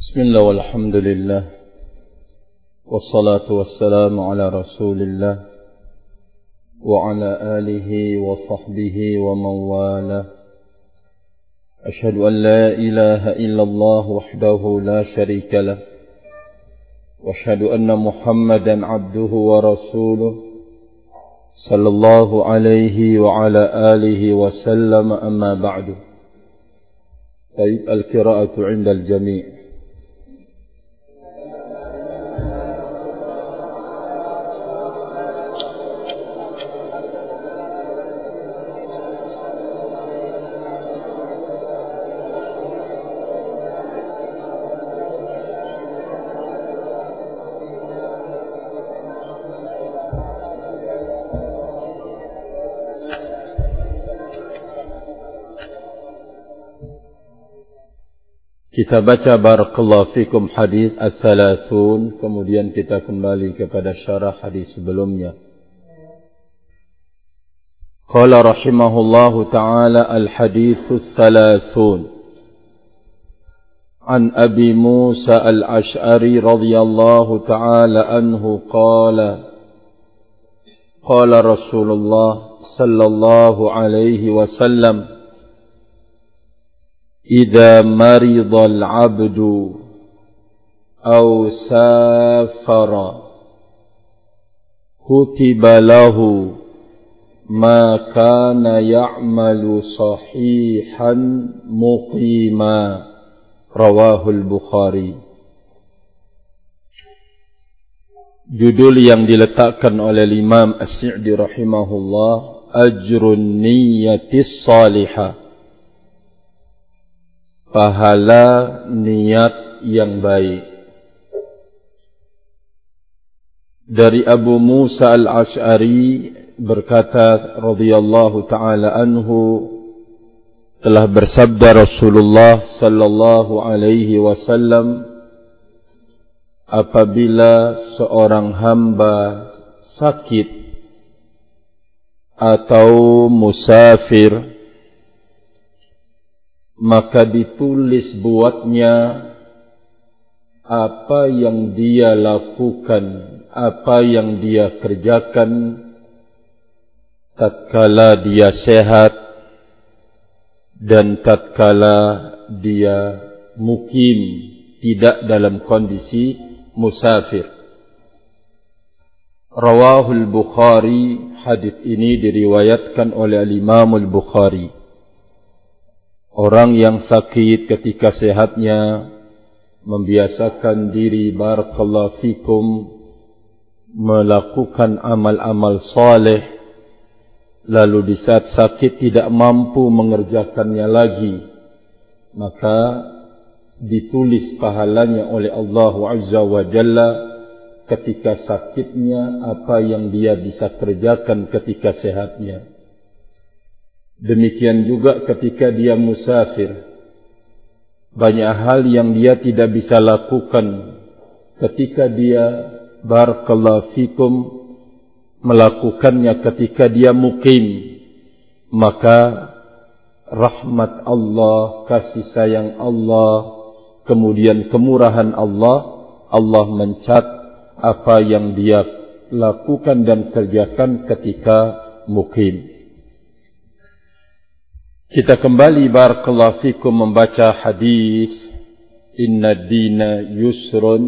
بسم الله والحمد لله والصلاة والسلام على رسول الله وعلى آله وصحبه ومن والاه أشهد أن لا إله إلا الله وحده لا شريك له وأشهد أن محمدا عبده ورسوله صلى الله عليه وعلى آله وسلم أما بعد. طيب القراءة عند الجميع. Kita baca barakallahu fikum hadis al-thalathun, kemudian kita kembali kepada syarah hadis sebelumnya. Qala rahimahullahu ta'ala al-hadithu al-thalathun an Abi Musa al-Ash'ari radhiyallahu ta'ala anhu qala qala Rasulullah sallallahu alaihi wasallam إذا مرض العبد أو سافر كتب له ما كان يعمل صحيحا مقيما رواه البخاري. Judul yang diletakkan oleh Imam As-Sa'di rahimahullah, Ajrun Niyatis Salihah, pahala niat yang baik. Dari Abu Musa al-Ash'ari berkata radhiyallahu ta'ala anhu, telah bersabda Rasulullah sallallahu alaihi wasallam, apabila seorang hamba sakit atau musafir, maka ditulis buatnya apa yang dia lakukan, apa yang dia kerjakan tatkala dia sehat dan tatkala dia mukim, tidak dalam kondisi musafir. Rawahul Bukhari, hadis ini diriwayatkan oleh Imam Al-Bukhari. Orang yang sakit ketika sehatnya membiasakan diri barakallahu fikum melakukan amal-amal saleh, lalu di saat sakit tidak mampu mengerjakannya lagi, maka ditulis pahalanya oleh Allah Azza wa Jalla ketika sakitnya apa yang dia bisa kerjakan ketika sehatnya. Demikian juga ketika dia musafir, banyak hal yang dia tidak bisa lakukan ketika dia barakallahu fikum melakukannya ketika dia mukim, maka rahmat Allah, kasih sayang Allah, kemudian kemurahan Allah, Allah mencat apa yang dia lakukan dan kerjakan ketika mukim. Kita kembali barakallahu fikum membaca hadis Inna ad-dina yusrun.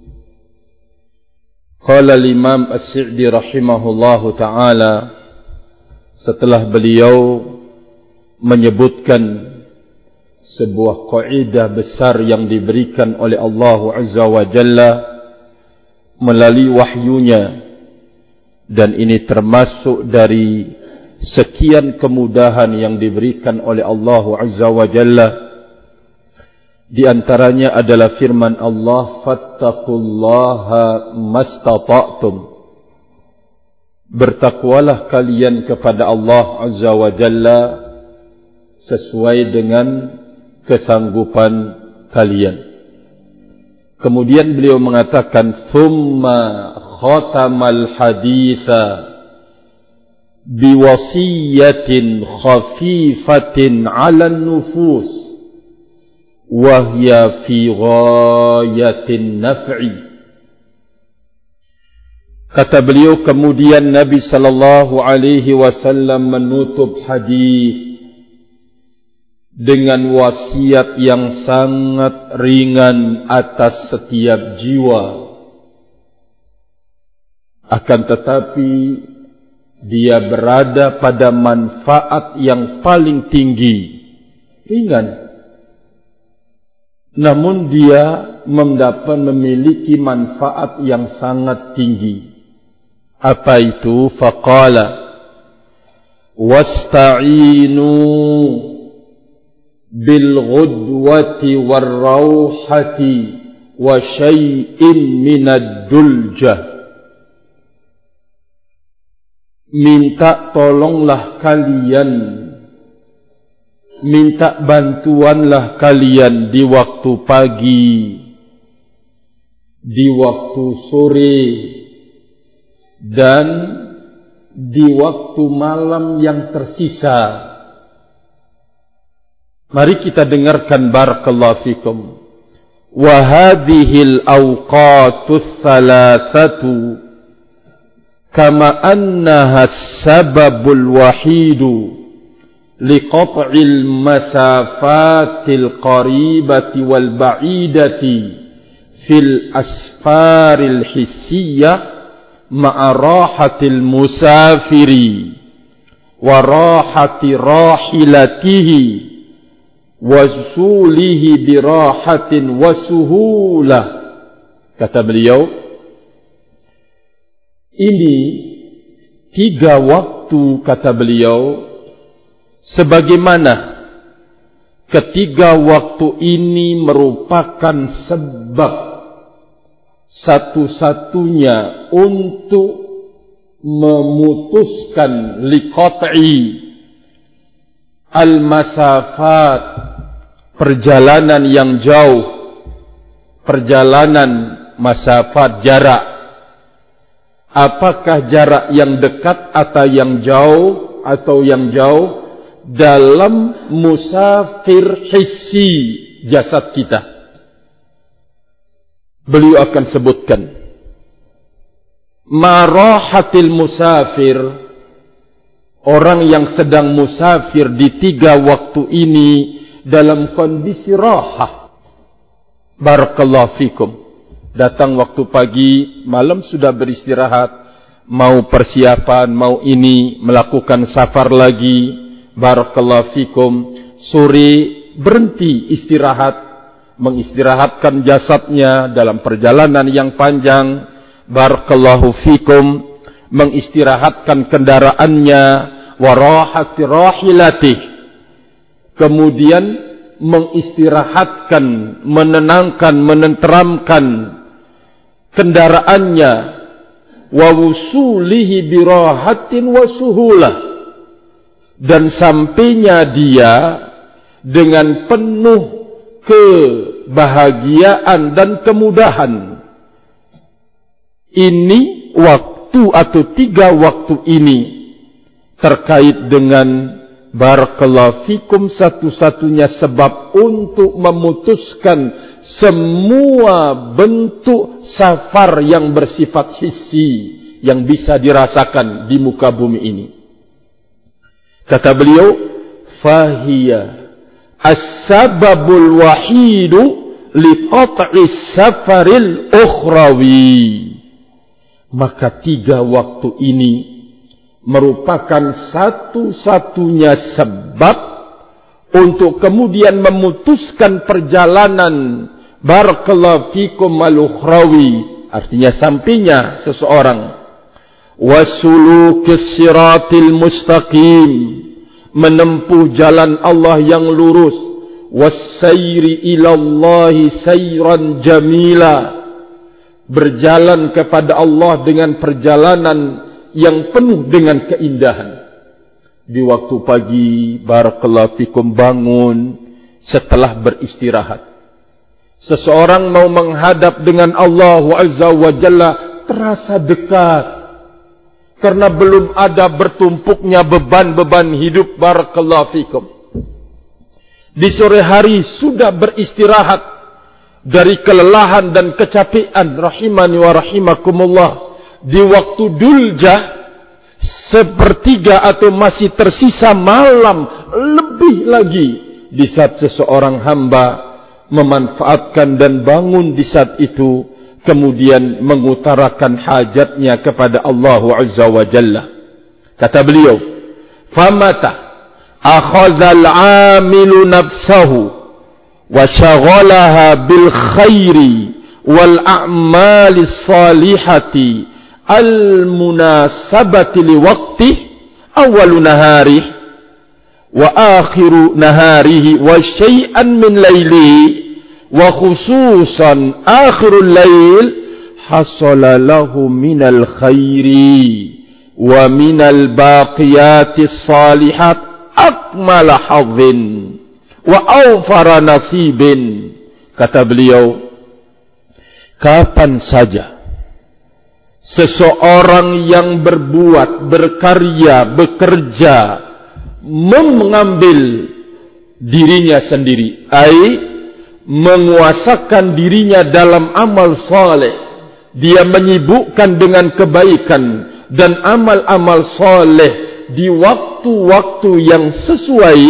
Qala al-Imam As-Sa'di rahimahullahu ta'ala, setelah beliau menyebutkan sebuah kaidah besar yang diberikan oleh Allah Azza wa Jalla melalui wahyunya, dan ini termasuk dari sekian kemudahan yang diberikan oleh Allah Azza wa Jalla. Di antaranya adalah firman Allah, fattaqullaha mastata'tum, bertakwalah kalian kepada Allah Azza wa Jalla sesuai dengan kesanggupan kalian. Kemudian beliau mengatakan, thumma khatamal haditha biwasiyatin khafifatin 'ala an-nufus wahya fi ghayatin naf'i. Kata beliau, kemudian Nabi sallallahu alaihi wasallam menutup hadis dengan wasiat yang sangat ringan atas setiap jiwa. Akan tetapi dia berada pada manfaat yang paling tinggi, ringan. Namun dia memiliki manfaat yang sangat tinggi. Apa itu? Faqala wasta'inu bil ghudwati war rauhati wa syai'in minad duljah. Minta tolonglah kalian, minta bantuanlah kalian di waktu pagi, di waktu sore, dan di waktu malam yang tersisa. Mari kita dengarkan barakallahu fikum. Wa hadhil awqatus thalathatu kama annaha as-sababul wahidu liqat'il masafatil qaribati wal ba'idati fil asfaril hissiyah ma'a rahatil musafiri wa rahati rahilatihi wa sulihi bi rahatin wa suhulah. Kata beliau, ini 3 waktu, kata beliau, sebagaimana ketiga waktu ini merupakan sebab satu-satunya untuk memutuskan liqat'i al-masafat, perjalanan yang jauh, perjalanan masafat, jarak. Apakah jarak yang dekat atau yang jauh dalam musafir hissi jasad kita. Beliau akan sebutkan marahatil musafir, orang yang sedang musafir di 3 waktu ini dalam kondisi rahah. Barakallahu fikum. Datang waktu pagi, malam sudah beristirahat, mau persiapan, mau ini, melakukan safar lagi. Barakallahu fikum. Sore berhenti istirahat, mengistirahatkan jasadnya dalam perjalanan yang panjang. Barakallahu fikum. Mengistirahatkan kendaraannya, warahati rahilati. Kemudian mengistirahatkan, menenangkan, menenteramkan kendaraannya, wa wusulihi birahatin wa suhulah, dan sampainya dia dengan penuh kebahagiaan dan kemudahan. Ini waktu atau 3 waktu ini terkait dengan barakallahu fikum satu-satunya sebab untuk memutuskan semua bentuk safar yang bersifat hissi yang bisa dirasakan di muka bumi ini. Kata beliau, fahiya as-sababul wahidu liqat'is safaril ukhrawi. Maka 3 waktu ini merupakan satu-satunya sebab untuk kemudian memutuskan perjalanan barakallahu fikum al-ukhrawi, artinya sampainya seseorang, wasulukis siratil mustaqim, menempuh jalan Allah yang lurus, wassairi ilallahi sayran jamila, berjalan kepada Allah dengan perjalanan yang penuh dengan keindahan. Di waktu pagi, barakallahu fikum, bangun setelah beristirahat. Seseorang mau menghadap dengan Allah Azza wa Jalla terasa dekat. Karena belum ada bertumpuknya beban-beban hidup, barakallahu fikum. di sore hari sudah beristirahat dari kelelahan dan kecapean, rahimani wa rahimakumullah, di waktu duljah, sepertiga atau masih tersisa malam, lebih lagi di saat seseorang hamba memanfaatkan dan bangun di saat itu, kemudian mengutarakan hajatnya kepada Allah Azza wa Jalla. Kata beliau, famata akhadhal amilu nafsahu wa shaghalaha bil khairi wal a'mali salihati al munasabati li waqti awwalu nahari wa akhiru naharihi wa syai'an min lailihi wa khususan akhirul lail hasala lahu minal khairi wa minal baqiyatis salihat akmala hadzin wa awfara nasibin. Kata beliau, kapan saja seseorang yang berbuat, berkarya, bekerja, mengambil dirinya sendiri, menguasakan dirinya dalam amal saleh, dia menyibukkan dengan kebaikan dan amal-amal saleh di waktu-waktu yang sesuai.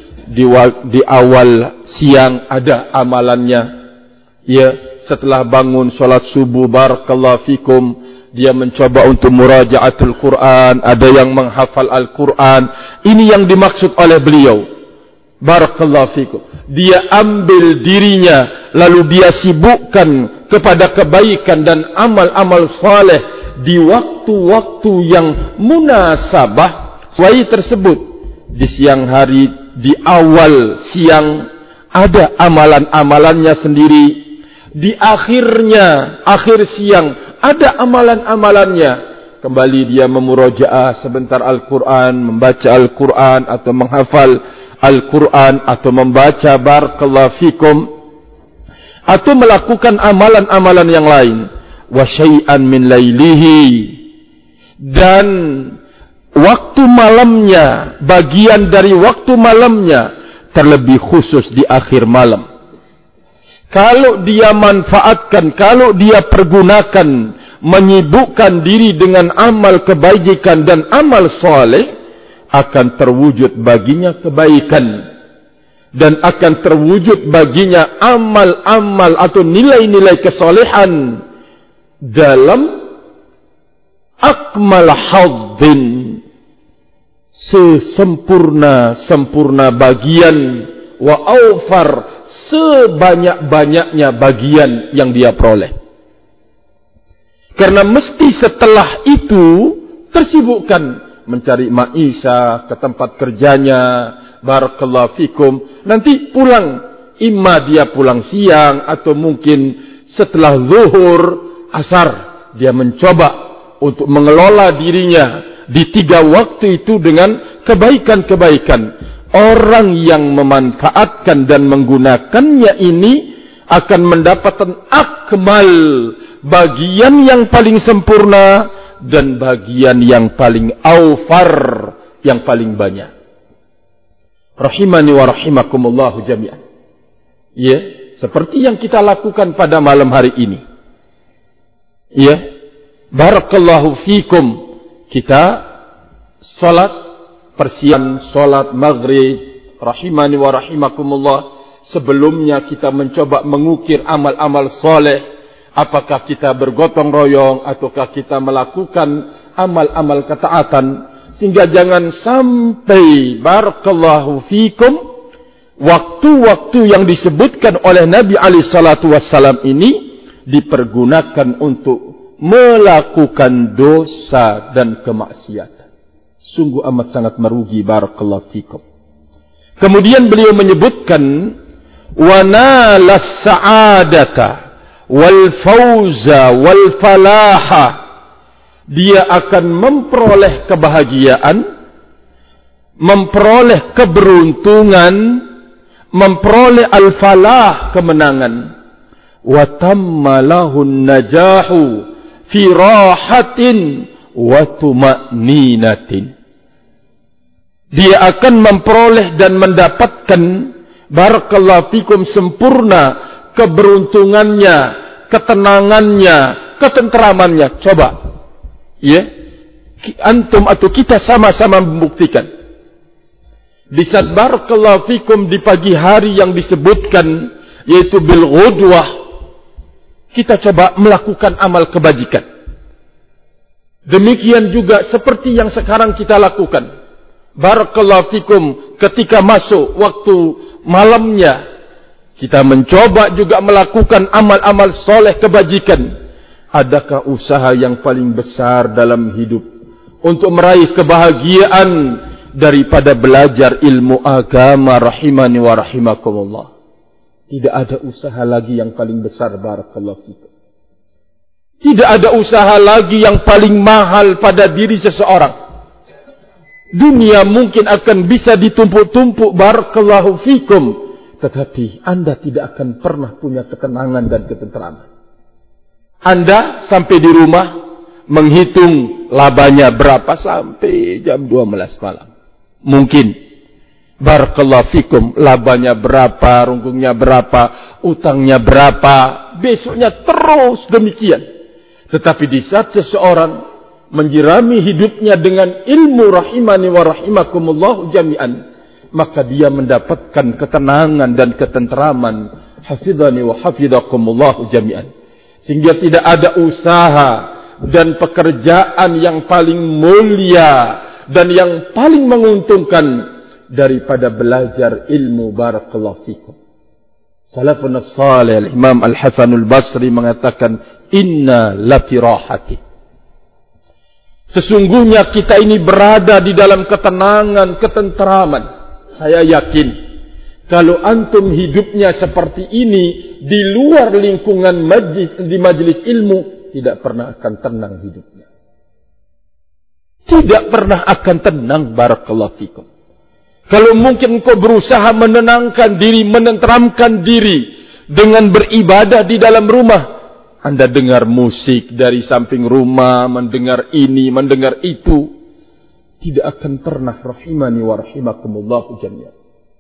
Di awal siang ada amalannya, ya, setelah bangun salat subuh, barakallahu fikum, dia mencoba untuk murajaatul Quran, ada yang menghafal Al-Quran. Ini yang dimaksud oleh beliau, barakallahu fikum. Dia ambil dirinya, lalu dia sibukkan kepada kebaikan dan amal-amal saleh di waktu-waktu yang munasabah sesuai tersebut. Di siang hari, di awal siang ada amalan-amalannya sendiri. Di akhirnya, akhir siang ada amalan-amalannya. Kembali dia memurajaah sebentar Al-Quran, membaca Al-Quran atau menghafal Al-Quran atau membaca barakallahu fikum atau melakukan amalan-amalan yang lain. Wa syai'an min lailihi, dan waktu malamnya, bagian dari waktu malamnya, terlebih khusus di akhir malam. Kalau dia manfaatkan, kalau dia pergunakan, menyibukkan diri dengan amal kebajikan dan amal saleh, akan terwujud baginya kebaikan dan akan terwujud baginya amal-amal atau nilai-nilai kesolehan dalam akmal hadzin, sesempurna bagian, wa awfar, sebanyak-banyaknya bagian yang dia peroleh. Karena mesti setelah itu tersibukkan mencari maisha ke tempat kerjanya, barakallahu fikum. Nanti pulang, imma dia pulang siang atau mungkin setelah zuhur, asar, dia mencoba untuk mengelola dirinya di 3 waktu itu dengan kebaikan-kebaikan. Orang yang memanfaatkan dan menggunakannya ini akan mendapatkan akmal, bagian yang paling sempurna dan bagian yang paling awfar, yang paling banyak. Rahimani wa rahimakumullahu jami'an. Ya, seperti yang kita lakukan pada malam hari ini. Ya, barakallahu fikum. Kita salat, persiapan salat maghrib, rahimani wa rahimakumullah. Sebelumnya kita mencoba mengukir amal-amal soleh. Apakah kita bergotong royong ataukah kita melakukan amal-amal ketaatan, sehingga jangan sampai barakallahu fikum waktu-waktu yang disebutkan oleh Nabi alaihi salatu wassalam ini dipergunakan untuk melakukan dosa dan kemaksiatan. Sungguh amat sangat merugi, barakallahu fikum. Kemudian beliau menyebutkan wa nalas sa'adata wal fauza wal falaha, dia akan memperoleh kebahagiaan, memperoleh keberuntungan, memperoleh al-falah, kemenangan. Wa tamma lahun najahu fi rahatin wa tuma'ninatin. Dia akan memperoleh dan mendapatkan Barakallahu fikum, sempurna keberuntungannya, ketenangannya, ketenteramannya. Coba, ya, antum atau kita sama-sama membuktikan. Di saat barakallahu fikum di pagi hari yang disebutkan, yaitu bil ghudwah, kita coba melakukan amal kebajikan. Demikian juga seperti yang sekarang kita lakukan. Barakallahu fikum, ketika masuk waktu malamnya, kita mencoba juga melakukan amal-amal soleh kebajikan. Adakah usaha yang paling besar dalam hidup untuk meraih kebahagiaan daripada belajar ilmu agama? Rahimani wa rahimakumullah. Tidak ada usaha lagi yang paling besar, barakallahu fikum. Tidak ada usaha lagi yang paling mahal pada diri seseorang. Dunia mungkin akan bisa ditumpuk-tumpuk, barakallahu fikum, tetapi Anda tidak akan pernah punya ketenangan dan ketenteraman. Anda sampai di rumah menghitung labanya berapa sampai jam 12 malam. Mungkin, barakallahu fikum, labanya berapa, runggungnya berapa, utangnya berapa, besoknya terus demikian. Tetapi di saat seseorang menjirami hidupnya dengan ilmu, rahimani wa rahimakumullah jami'an, maka dia mendapatkan ketenangan dan ketenteraman. Hafidhani wa hafidhakumullah jami'an. Sehingga tidak ada usaha dan pekerjaan yang paling mulia dan yang paling menguntungkan daripada belajar ilmu, barakallahu fikum. Salafun as-salih, Imam Al-Hasan Al-Basri mengatakan, inna lafirahati. Sesungguhnya kita ini berada di dalam ketenangan, ketenteraman. Saya yakin, kalau antum hidupnya seperti ini di luar lingkungan di majelis ilmu, tidak pernah akan tenang hidupnya. Tidak pernah akan tenang, barakallahu fikum. Kalau mungkin kau berusaha menenangkan diri, menenteramkan diri dengan beribadah di dalam rumah, Anda dengar musik dari samping rumah, mendengar ini, mendengar itu, tidak akan pernah, rahimani wa rahimakumullahu jami'an.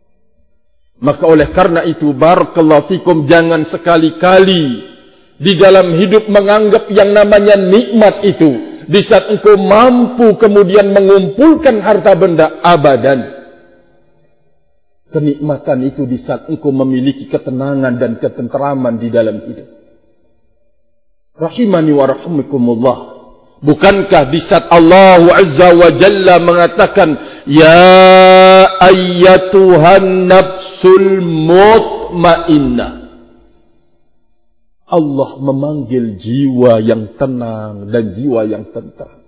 Maka oleh karena itu, barakallahu fikum, jangan sekali-kali di dalam hidup menganggap yang namanya nikmat itu, di saat engkau mampu kemudian mengumpulkan harta benda, abadan. Kenikmatan itu di saat engkau memiliki ketenangan dan ketenteraman di dalam hidup. Rahimani wa rahimakumullah. Bukankah di saat Allah Azza wa Jalla mengatakan, ya ayyatuhan nafsul mutmainnah. Allah memanggil jiwa yang tenang dan jiwa yang tentram.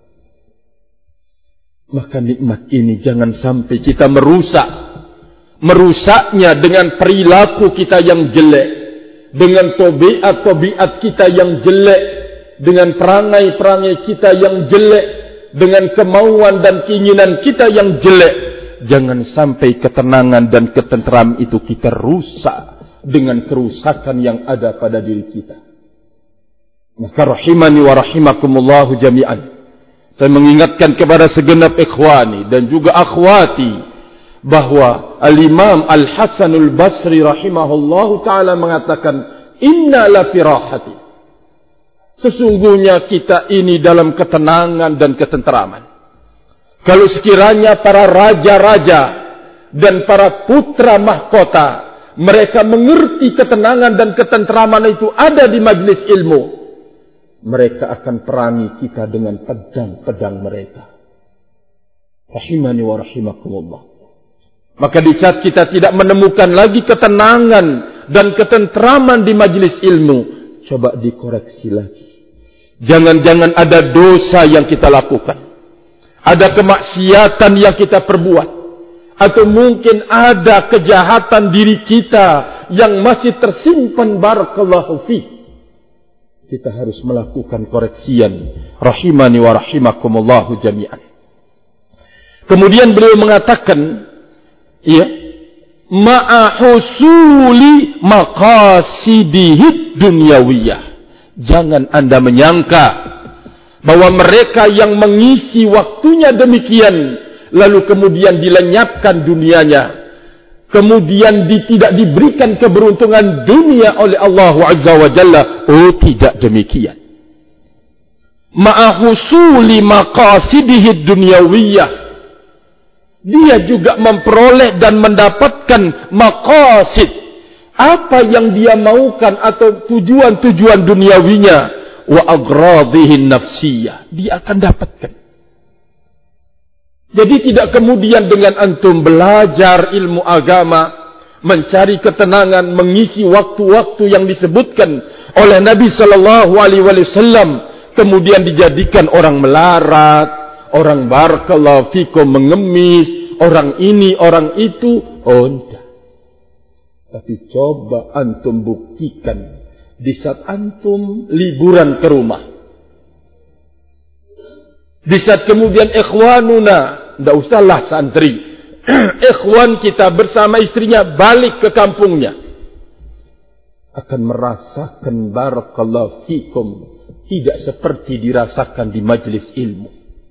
Maka nikmat ini jangan sampai kita merusaknya dengan perilaku kita yang jelek, dengan tabiat kita yang jelek, dengan perangai kita yang jelek, dengan kemauan dan keinginan kita yang jelek. Jangan sampai ketenangan dan ketenteraman itu kita rusak dengan kerusakan yang ada pada diri kita. Maka rahimani wa rahimakumullahu jami'an, saya mengingatkan kepada segenap ikhwani dan juga akhwati bahwa Al-Imam Al-Hasan Al-Basri rahimahullahu ta'ala mengatakan, inna la firahati. Sesungguhnya kita ini dalam ketenangan dan ketenteraman. Kalau sekiranya para raja-raja dan para putra mahkota mereka mengerti ketenangan dan ketenteraman itu ada di majlis ilmu, mereka akan perangi kita dengan pedang-pedang mereka. Rahimani wa rahimakumullah. Maka di saat kita tidak menemukan lagi ketenangan dan ketenteraman di majlis ilmu, coba dikoreksi lagi. Jangan-jangan ada dosa yang kita lakukan, ada kemaksiatan yang kita perbuat, atau mungkin ada kejahatan diri kita yang masih tersimpan, barakallahu fi. Kita harus melakukan koreksian. Rahimani wa rahimakumullahu jami'an. Kemudian beliau mengatakan, ya, ma'ahusuli maqasidihid dunyawiyah. Jangan Anda menyangka bahwa mereka yang mengisi waktunya demikian lalu kemudian dilenyapkan dunianya. kemudian tidak diberikan keberuntungan dunia oleh Allah Azza wa Jalla. Oh, tidak demikian. Ma'ahusuli maqasidihi dunyawiyah, dia juga memperoleh dan mendapatkan maqasid, apa yang dia maukan atau tujuan-tujuan duniawinya, wa aghradihi nafsiyah, dia akan dapatkan. Jadi tidak kemudian dengan antum belajar ilmu agama, mencari ketenangan, mengisi waktu-waktu yang disebutkan oleh Nabi sallallahu alaihi wasallam, kemudian dijadikan orang melarat, orang barakallahu fikum mengemis, orang ini, orang itu. Oh, enggak. Tapi coba antum buktikan di saat antum liburan ke rumah, di saat kemudian ikhwanuna, enggak usahlah santri, ikhwan kita bersama istrinya balik ke kampungnya, akan merasakan barakallahu fikum tidak seperti dirasakan di majlis ilmu.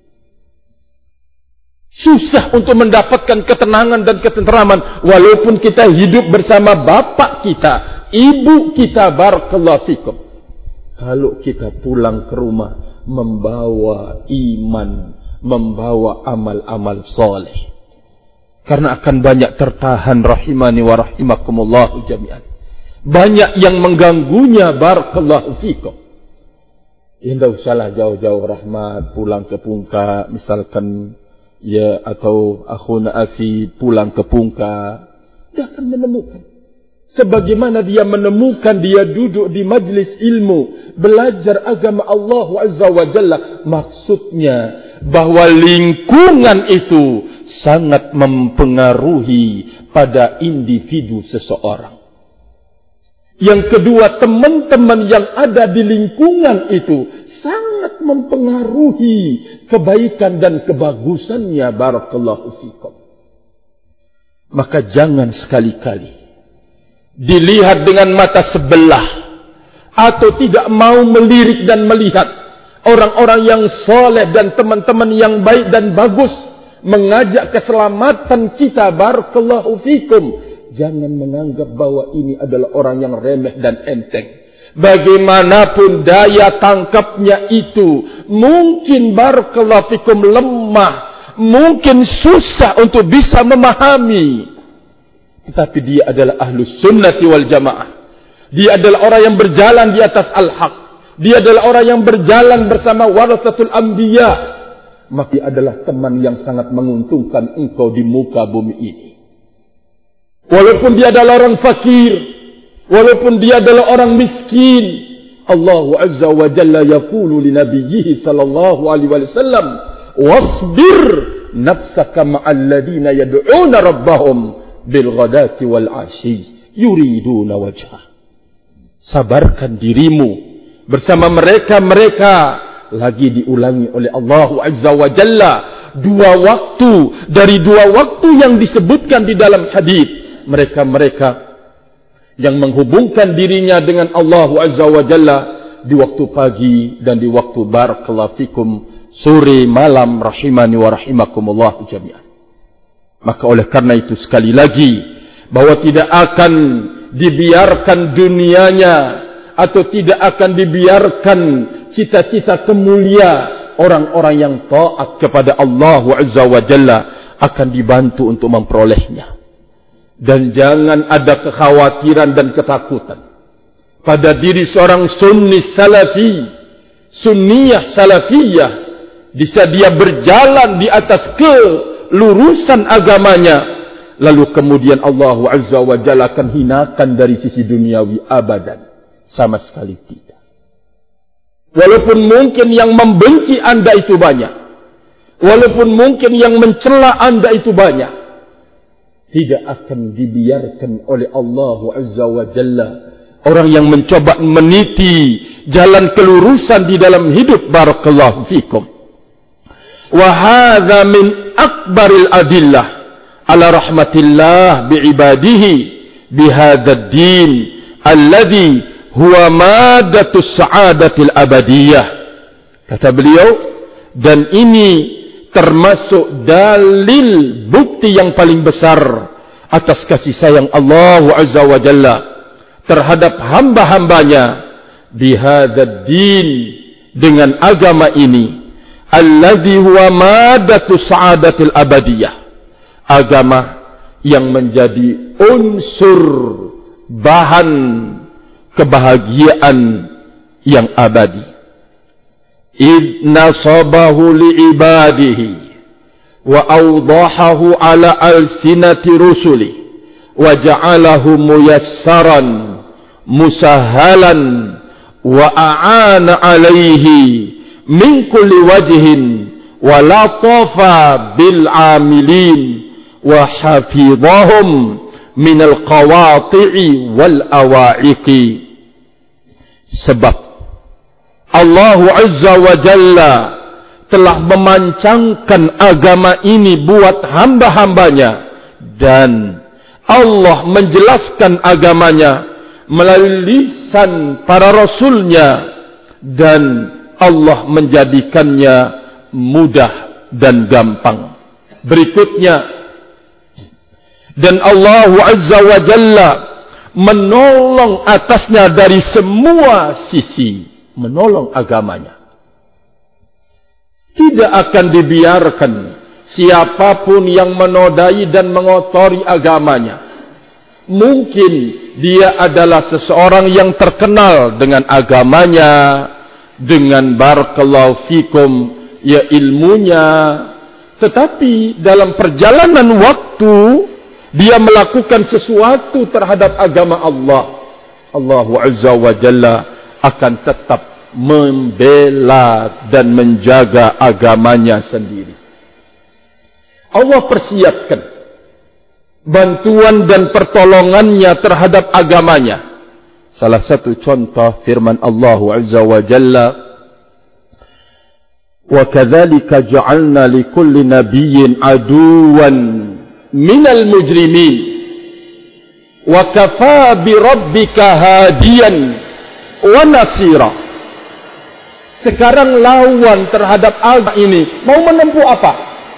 Susah untuk mendapatkan ketenangan dan ketenteraman walaupun kita hidup bersama bapak kita, ibu kita, barakallahu fikum. Kalau kita pulang ke rumah membawa iman, membawa amal-amal soleh, karena akan banyak tertahan, rahimani wa rahimakumullahu jami'an. Banyak yang mengganggunya, barakallahu fikum. Ya, tidak usahlah jauh-jauh Rahmat pulang ke Pungka misalkan, ya, atau akhuna Afi pulang ke Pungka, dia akan menemukan sebagaimana dia menemukan, dia duduk di majlis ilmu belajar agama Allah Azza wa Jalla. Maksudnya bahwa lingkungan itu sangat mempengaruhi pada individu seseorang. Yang kedua, teman-teman yang ada di lingkungan itu sangat mempengaruhi kebaikan dan kebagusannya, barakallahu fikum. Maka jangan sekali-kali dilihat dengan mata sebelah atau tidak mau melirik dan melihat orang-orang yang soleh dan teman-teman yang baik dan bagus mengajak keselamatan kita, barakallahu fikum. Jangan menganggap bahwa ini adalah orang yang remeh dan enteng. Bagaimanapun daya tangkapnya itu mungkin, barakallahu fikum, lemah, mungkin susah untuk bisa memahami. Tetapi dia adalah ahlus sunnati wal jamaah. Dia adalah orang yang berjalan di atas al-haq. Dia adalah orang yang berjalan bersama warathatul anbiya. Maka dia adalah teman yang sangat menguntungkan engkau di muka bumi ini. Walaupun dia adalah orang fakir, walaupun dia adalah orang miskin, Allah Azza wa Jalla yaqulu li nabiyhi sallallahu alaihi wasallam, wasbir nafsaka ma'al ladina yad'una rabbahum bil ghadati wal 'ashi yuriduna wajha. Sabarkan dirimu bersama mereka-mereka, lagi diulangi oleh Allah Azza wa Jalla, dua waktu dari dua waktu yang disebutkan di dalam hadis. Mereka-mereka yang menghubungkan dirinya dengan Allah Azza wa Jalla di waktu pagi dan di waktu barakallahu fikum sore malam, rahimani wa rahimakumullah jami'an. Maka oleh karena itu sekali lagi, bahwa tidak akan dibiarkan dunianya atau tidak akan dibiarkan cita-cita kemulia orang-orang yang taat kepada Allah Azza wa Jalla akan dibantu untuk memperolehnya. Dan jangan ada kekhawatiran dan ketakutan pada diri seorang sunni salafi, sunniyah salafiyah, bisa dia berjalan di atas kelurusan agamanya, lalu kemudian Allah Azza wa Jalla akan hinakan dari sisi duniawi abadan. Sama sekali tidak. Walaupun mungkin yang membenci anda itu banyak, walaupun mungkin yang mencela anda itu banyak, tidak akan dibiarkan oleh Allah Azza wa Jalla orang yang mencoba meniti jalan kelurusan di dalam hidup, barakallahu fikum. Wa hadza min akbaril adillah ala rahmatillah biibadihi bihadzal din alladhi huwa maddatus sa'adatil abadiyah. Kata beliau, dan ini termasuk dalil bukti yang paling besar atas kasih sayang Allah Azza wa Jalla terhadap hamba-hambanya bihadzal din, dengan agama ini, alladzi huwa madatu sa'adatil abadiyah, agama yang menjadi unsur bahan kebahagiaan yang abadi. Id nasabahu li'ibadihi wa awdahahu ala alsinati rusuli wa ja'alahu muyassaran musahhalan wa a'ana alaihi min kulli wajhin wa latafa bil amilin wa hafidhahum min al qawati'i wal awa'iqi. Sebab Allah Azza wa Jalla telah memancangkan agama ini buat hamba-hambanya, dan Allah menjelaskan agamanya melalui lisan para rasulnya, dan Allah menjadikannya mudah dan gampang. Berikutnya, dan Allah Azza wa Jalla menolong atasnya dari semua sisi, menolong agamanya. Tidak akan dibiarkan siapapun yang menodai dan mengotori agamanya. Mungkin dia adalah seseorang yang terkenal dengan agamanya, dengan barakallahu fikum ya ilmunya, tetapi dalam perjalanan waktu dia melakukan sesuatu terhadap agama Allah, Allah Azza wa Jalla akan tetap membela dan menjaga agamanya sendiri. Allah persiapkan bantuan dan pertolongannya terhadap agamanya. Salah satu contoh firman Allah Azza wa Jalla, wa kadzalika ja'alna likulli nabiyyin aduwan minal mujrimin wa kafa bi rabbika hadiyan wa nasira. Sekarang lawan terhadap agama ini mau menempuh apa?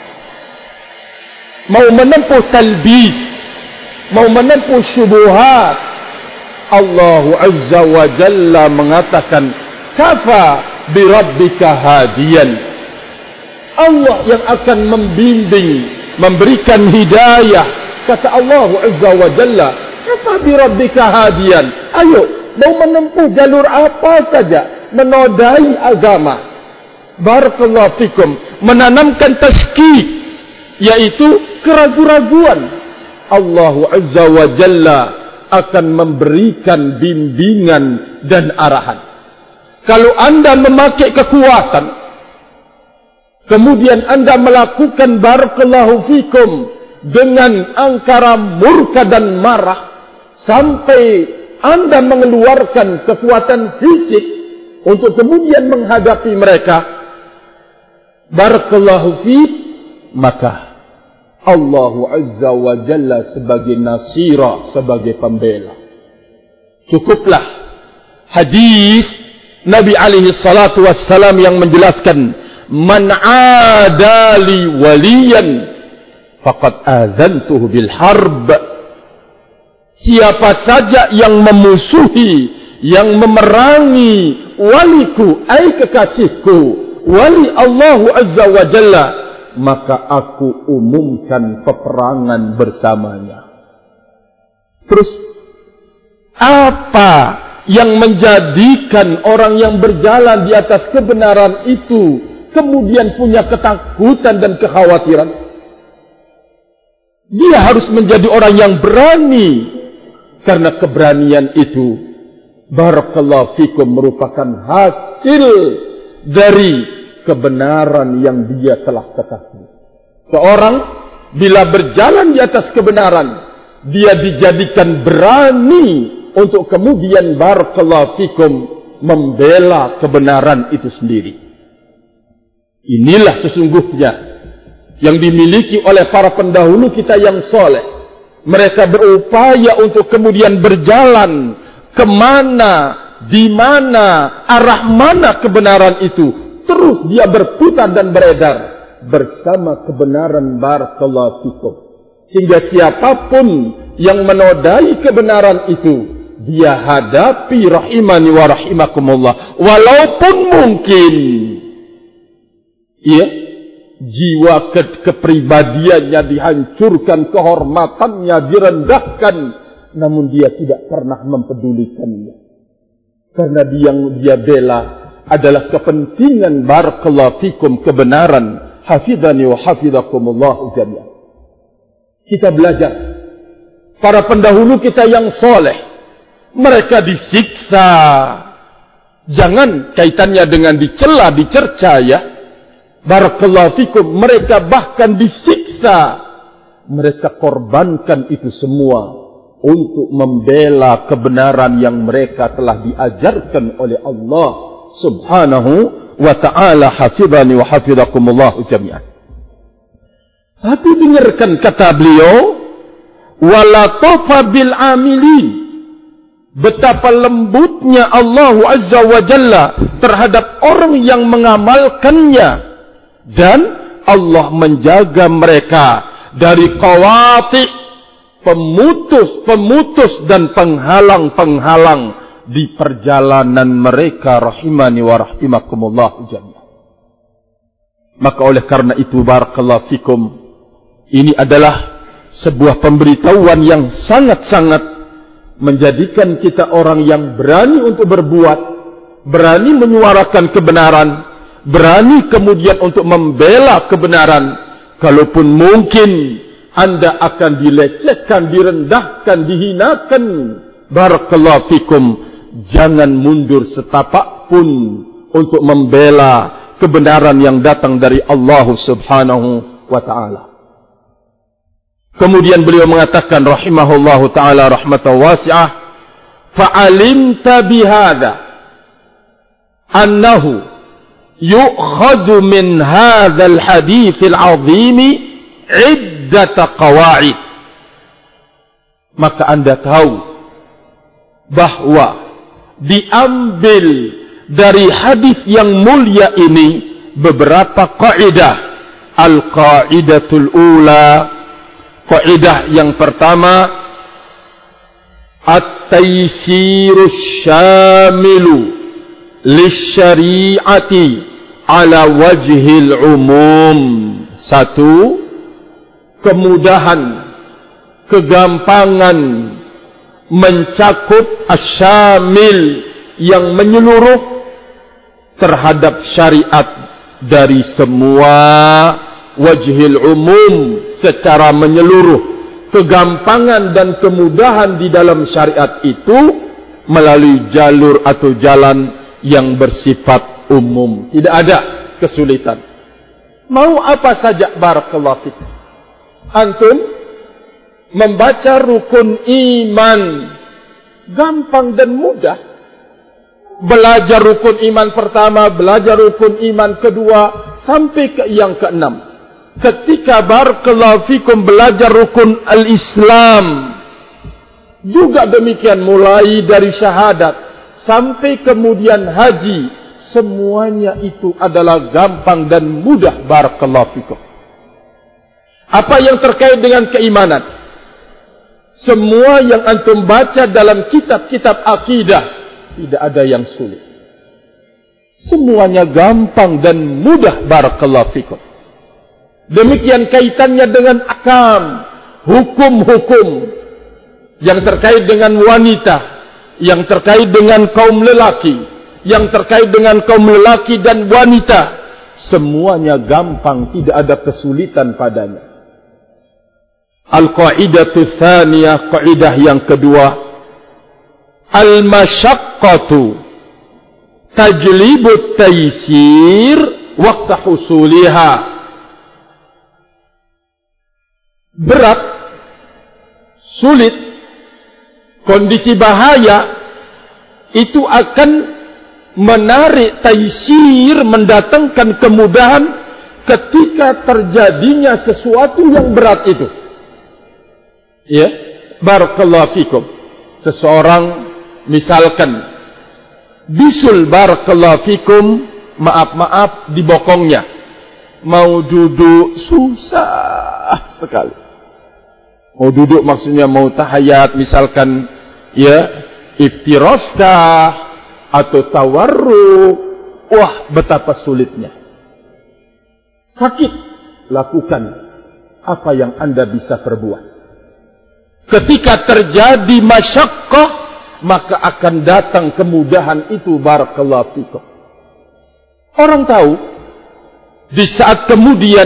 Mau menempuh talbis, mau menempuh syubhat. Allah Azza wa Jalla mengatakan kafa bi rabbika hadiyan. Allah yang akan membimbing, memberikan hidayah. Kata Allah Azza wa Jalla, kafa bi rabbika hadiyan. Ayo, mau menempuh jalur apa saja, menodai agama, barakallahu fikum, menanamkan taskik, yaitu keraguan-raguan, Allah Azza wa Jalla akan memberikan bimbingan dan arahan. Kalau anda memakai kekuatan, kemudian anda melakukan barakallahu fikum dengan angkara murka dan marah, sampai anda mengeluarkan kekuatan fisik untuk kemudian menghadapi mereka, barakallahu fiik, maka Allah Azza wa Jalla sebagai nasira, sebagai pembela. Cukuplah hadis Nabi alaihi salatu wassalam yang menjelaskan, man adali waliyan faqad azantuhu bil harb. Siapa saja yang memusuhi, yang memerangi waliku, ai kekasihku, wali Allah Azza wa Jalla, maka aku umumkan peperangan bersamanya. Terus apa yang menjadikan orang yang berjalan di atas kebenaran itu kemudian punya ketakutan dan kekhawatiran? Dia harus menjadi orang yang berani, karena keberanian itu barakallahu fikum merupakan hasil dari kebenaran yang dia telah ketahui. Seorang bila berjalan di atas kebenaran, dia dijadikan berani untuk kemudian barakallahu fikum membela kebenaran itu sendiri. Inilah sesungguhnya yang dimiliki oleh para pendahulu kita yang soleh. Mereka berupaya untuk kemudian berjalan kemana, di mana, arah mana kebenaran itu. Terus dia berputar dan beredar bersama kebenaran, barakallahu fikum. Sehingga siapapun yang menodai kebenaran itu, dia hadapi rahimani wa rahimakumullah. Walaupun mungkin jiwa kepribadiannya dihancurkan, kehormatannya direndahkan, namun dia tidak pernah mempedulikannya. Karena dia bela adalah kepentingan barakallahu fikum, kebenaran. Hafidhani wa hafidhakumullah jami'an. Kita belajar para pendahulu kita yang soleh, mereka disiksa. Jangan kaitannya dengan dicela, dicerca ya. Barakallahu fikum, mereka bahkan disiksa. Mereka korbankan itu semua untuk membela kebenaran yang mereka telah diajarkan oleh Allah Subhanahu wa ta'ala. Hafidhani wa hafidhakumullah jami'an. Tapi dengarkan kata beliau, wala tafa bil amilin. Betapa lembutnya Allah Azza wa Jalla terhadap orang yang mengamalkannya. Dan Allah menjaga mereka dari qawati, pemutus dan penghalang-penghalang di perjalanan mereka. Rahimani wa rahimakumullah jami'an. Maka oleh karena itu barakallahu fikum, ini adalah sebuah pemberitahuan yang sangat-sangat menjadikan kita orang yang berani untuk berbuat, berani menyuarakan kebenaran, berani kemudian untuk membela kebenaran. Kalaupun mungkin Anda akan dilecehkan, direndahkan, dihinakan, barakallahu fikum, jangan mundur setapak pun untuk membela kebenaran yang datang dari Allah Subhanahu wa ta'ala. Kemudian beliau mengatakan rahimahullahu ta'ala rahmatan wasi'ah, fa'alimta bihadha annahu yu'khadhu min hadzal hadithil azimi iddata qawa'id. Maka Anda tahu bahwa diambil dari hadis yang mulia ini beberapa kaidah. Al-qaidatul ula, kaidah yang pertama, at-taysirus syamilu lisyari'ati ala wajhil umum. Satu, kemudahan, kegampangan mencakup asyamil, yang menyeluruh terhadap syariat dari semua wajhil umum, secara menyeluruh. Kegampangan dan kemudahan di dalam syariat itu melalui jalur atau jalan yang bersifat umum. Tidak ada kesulitan. Mau apa saja barakallahu fikum. Antum membaca rukun iman, gampang dan mudah. Belajar rukun iman pertama, belajar rukun iman kedua, sampai ke yang keenam. Ketika barakallahu fikum belajar rukun al-Islam, juga demikian, mulai dari syahadat sampai kemudian haji, semuanya itu adalah gampang dan mudah barakallahu fikum. Apa yang terkait dengan keimanan, semua yang antum baca dalam kitab-kitab akidah, tidak ada yang sulit. Semuanya gampang dan mudah barakallahu fikum. Demikian kaitannya dengan akam, hukum-hukum yang terkait dengan wanita, yang terkait dengan kaum lelaki, yang terkait dengan kaum lelaki dan wanita. Semuanya gampang, tidak ada kesulitan padanya. Al-qaidatu tsaniyah, kaidah yang kedua, al-masyaqqatu tajlibut taysir waqta husuliha. Berat, sulit, kondisi bahaya itu akan menarik taysir, mendatangkan kemudahan ketika terjadinya sesuatu yang berat itu. Ya, barakallahu fikum. Seseorang misalkan bisul barakallahu fikum, maaf di bokongnya, mau duduk susah sekali. Mau duduk maksudnya mau tahiyat, misalkan ya iftiraskah atau tawarruk. Wah, betapa sulitnya. Sakit, lakukan apa yang Anda bisa perbuat. Ketika terjadi masyaqqah, maka akan datang kemudahan itu. Barakallahu fikum. Orang tahu di saat kemudian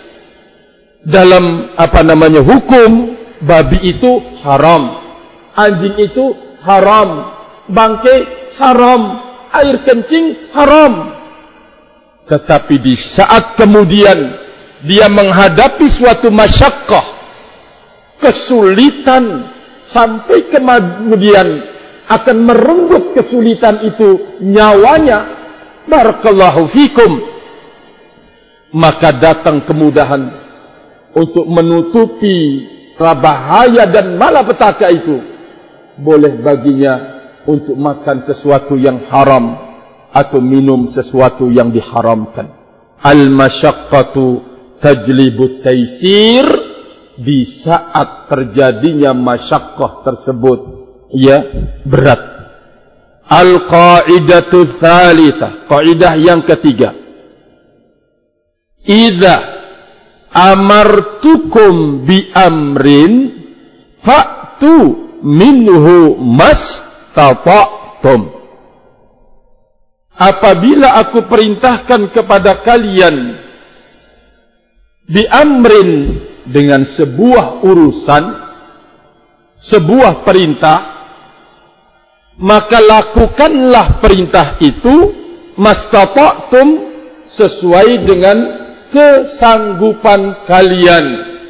dalam hukum, babi itu haram, anjing itu haram, bangkai haram, air kencing haram. Tetapi di saat kemudian dia menghadapi suatu masyaqqah, kesulitan, sampai kemudian akan merenggut kesulitan itu nyawanya, barakallahu fikum, maka datang kemudahan untuk menutupi bahaya dan malapetaka itu. Boleh baginya untuk makan sesuatu yang haram atau minum sesuatu yang diharamkan. Al-masyaqqatu tajlibut taysir. Di saat terjadinya masyaqqah tersebut, ya, berat. Al-qa'idatu tsalitsah, kaidah yang ketiga. Idza amartukum bi amrin fa'tu minhu mastata'tum. Apabila aku perintahkan kepada kalian bi amrin, dengan sebuah urusan, sebuah perintah, maka lakukanlah perintah itu mastata'tum, sesuai dengan kesanggupan kalian.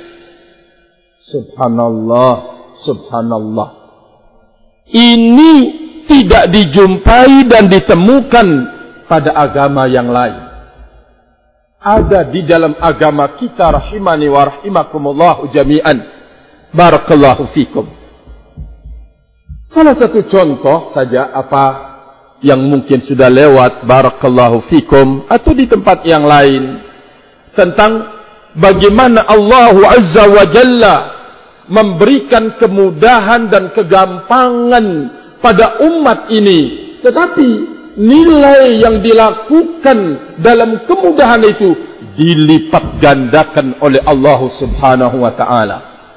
Subhanallah, subhanallah. Ini tidak dijumpai dan ditemukan pada agama yang lain. Ada di dalam agama kita, rahimani wa rahimakumullah jami'an. Barakallahu fikum. Salah satu contoh saja apa yang mungkin sudah lewat, barakallahu fikum, atau di tempat yang lain, tentang bagaimana Allah Azza wa Jalla memberikan kemudahan dan kegampangan pada umat ini, tetapi nilai yang dilakukan dalam kemudahan itu dilipat gandakan oleh Allah Subhanahu wa ta'ala.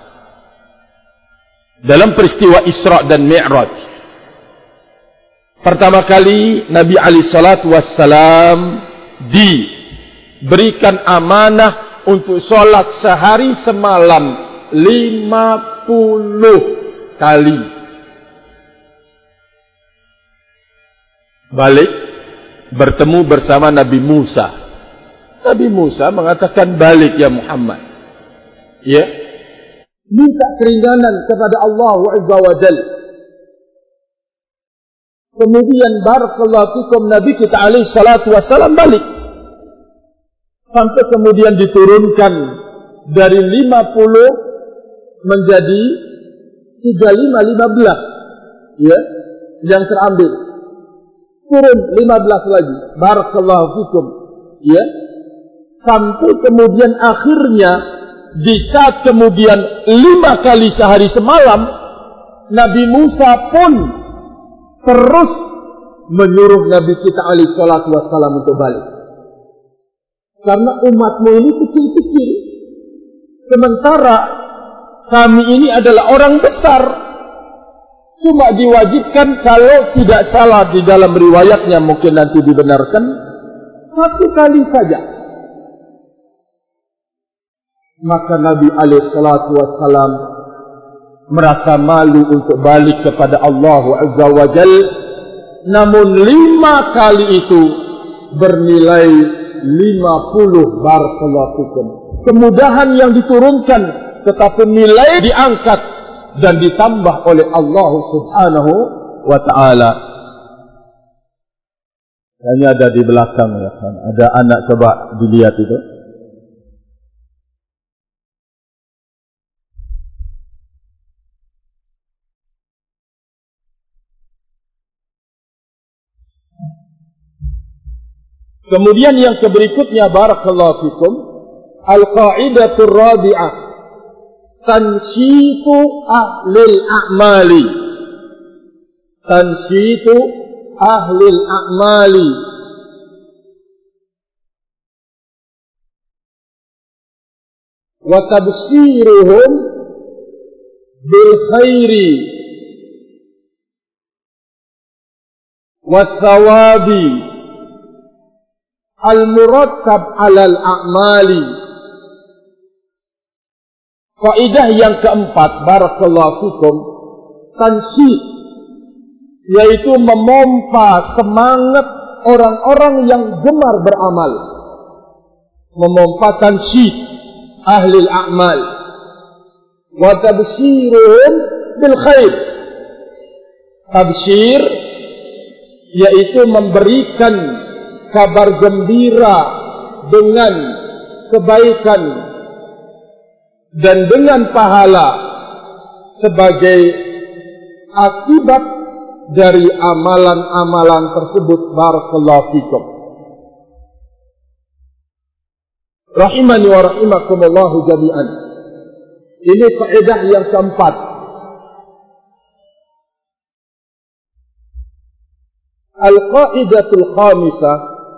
Dalam peristiwa Isra dan Mi'raj, pertama kali Nabi alaihi salatu wassalam diberikan amanah untuk sholat sehari semalam 50 kali. Balik bertemu bersama Nabi Musa. Nabi Musa mengatakan, balik ya Muhammad, ya, minta keringanan kepada Allah Azza wa Jalla. Kemudian barakallahu fikum, Nabi kita alaihi salatu wassalam balik, sampai kemudian diturunkan dari 50 menjadi 35, 15, ya, yang terambil. Turun 15 lagi, barakallahu fikum, ya, sampai kemudian akhirnya di saat kemudian 5 kali sehari semalam, Nabi Musa pun terus menyuruh Nabi kita alaihi salatu wassalam untuk balik, karena umatmu ini kecil-kecil, sementara kami ini adalah orang besar. Cuma diwajibkan, kalau tidak salah di dalam riwayatnya, mungkin nanti dibenarkan, 1 kali saja. Maka Nabi alaihi salatu wassalam merasa malu untuk balik kepada Allah Azza wa Jalla. Namun 5 kali itu bernilai 50, barakallahu fikum. Kemudahan yang diturunkan, tetapi nilai diangkat dan ditambah oleh Allah Subhanahu wa ta'ala. Hanya ada di belakang, ya kan? Ada anak, coba dilihat itu. Kemudian yang berikutnya, barakallahu fikum, al-qa'idatur rabi'ah tansyitu ahlil a'mali. Tansyitu ahlil a'mali. Wa tabshiruhum bil khairi wa thawabi al murattab 'alal a'mali. Kaidah yang keempat, barakallahu fikum, tansyid, yaitu memompa semangat orang-orang yang gemar beramal. Memompa tansyid ahli al-a'mal. Wa tabshiruhum bil khair. Tabshir yaitu memberikan kabar gembira dengan kebaikan dan dengan pahala sebagai akibat dari amalan-amalan tersebut. Barakallahu fikum. Rahimani wa rahimakumullahu jami'an. Ini faedah yang keempat. Al-qaidatul khamisah.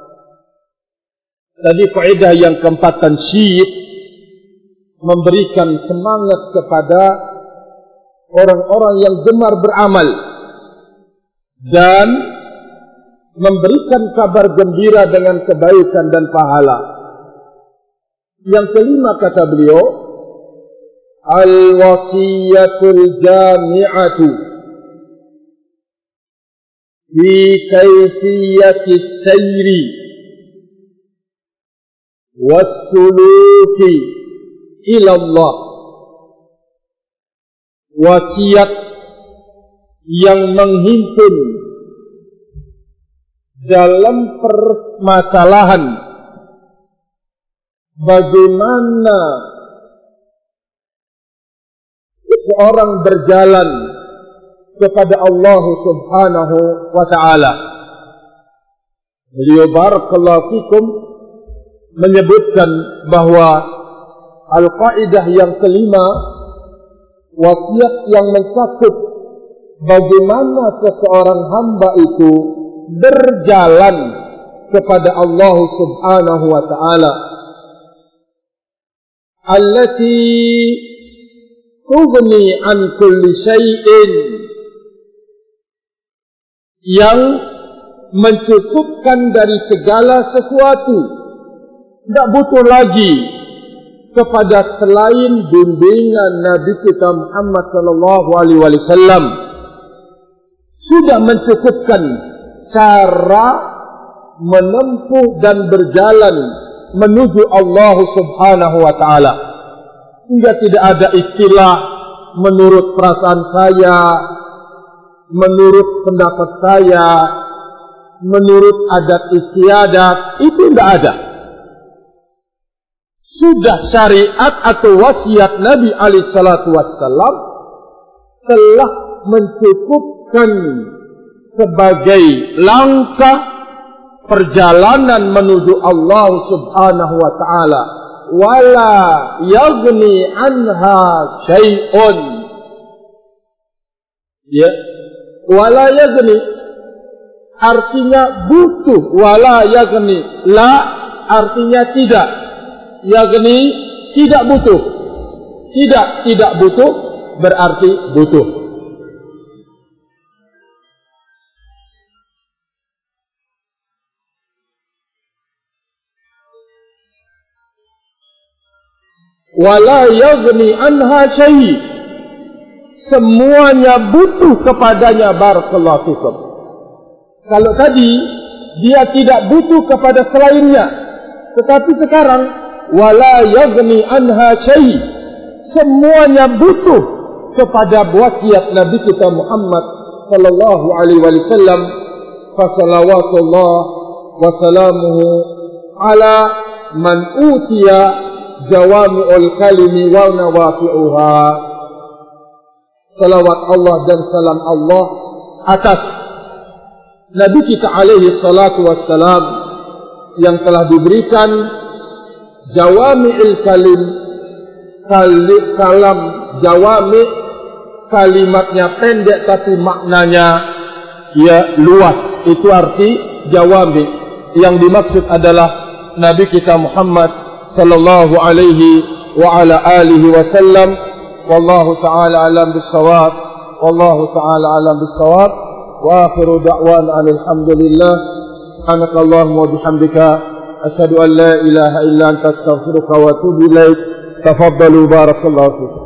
Tadi faedah yang keempat, tansyid, memberikan semangat kepada orang-orang yang gemar beramal dan memberikan kabar gembira dengan kebaikan dan pahala. Yang kelima kata beliau, al-wasiyatul jami'atu fi kayfiyati sayri was-suluki ila Allah. Wasiat yang menghimpun dalam permasalahan bagaimana seorang berjalan kepada Allah Subhanahu wa ta'ala. Beliau barakallahu fikum menyebutkan bahwa al-qaidah yang kelima, wasiat yang mencakup bagaimana seseorang hamba itu berjalan kepada Allah Subhanahu wa ta'ala, allati tughni an kulli syai'in, yang mencukupkan dari segala sesuatu, tidak butuh lagi kepada selain bimbingan Nabi kita Muhammad sallallahu alaihi wasallam. Sudah mencukupkan cara menempuh dan berjalan menuju Allah Subhanahu wa ta'ala. Hingga tidak ada istilah menurut perasaan saya, menurut pendapat saya, menurut adat istiadat. Itu tidak ada. Sudah syariat atau wasiat Nabi alaihi salatu wassalam telah mencukupkan sebagai langkah perjalanan menuju Allah Subhanahu wa ta'ala. Wala yaghni anha syai'un. Ya, wala yaghni artinya butuh, wala yaghni la artinya tidak, yaghni tidak butuh. Tidak butuh berarti butuh. Wala yaghni anha syai', semuanya butuh kepadanya. Barakallahu fikum. Kalau tadi dia tidak butuh kepada selainnya, tetapi sekarang wala yaghni anha syai', semuanya butuh kepada wasiat Nabi kita Muhammad sallallahu alaihi wasallam. Fa salawatullah wa salamuhu ala man utiya jawami'ul kalimi wa nawafi'uha. Salawat Allah dan salam Allah atas Nabi kita alaihi salatu wassalam yang telah diberikan jawami'ul kalim, kalam jawami, kalimatnya pendek tapi maknanya ya luas. Itu arti jawami. Yang dimaksud adalah Nabi kita Muhammad sallallahu alaihi wa ala alihi wasallam. Wallahu ta'ala alam bis-shawab. Wallahu ta'ala alam bis-shawab. Wa akhiru da'wana alhamdulillah. Subhanakallahumma wa bihamdika asyhadu an la ilaha illa anta astaghfiruka wa atubu ilaik. Tafaddalu barakallahu fikum.